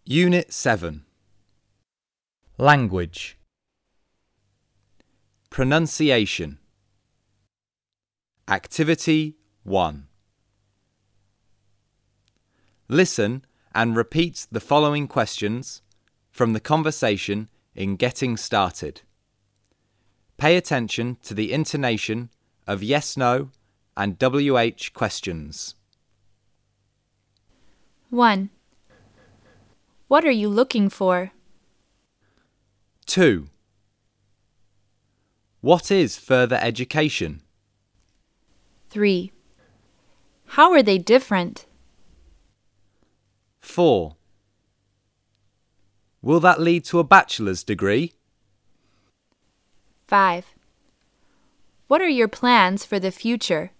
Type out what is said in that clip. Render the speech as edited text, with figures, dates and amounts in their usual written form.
Unit 7. Language. Pronunciation. Activity 1. Listen and repeat the following questions from the conversation in Getting Started. Pay attention to the intonation of yes/no and WH questions. 1. What are you looking for? 2. What is further education? 3. How are they different? 4. Will that lead to a bachelor's degree? 5. What are your plans for the future?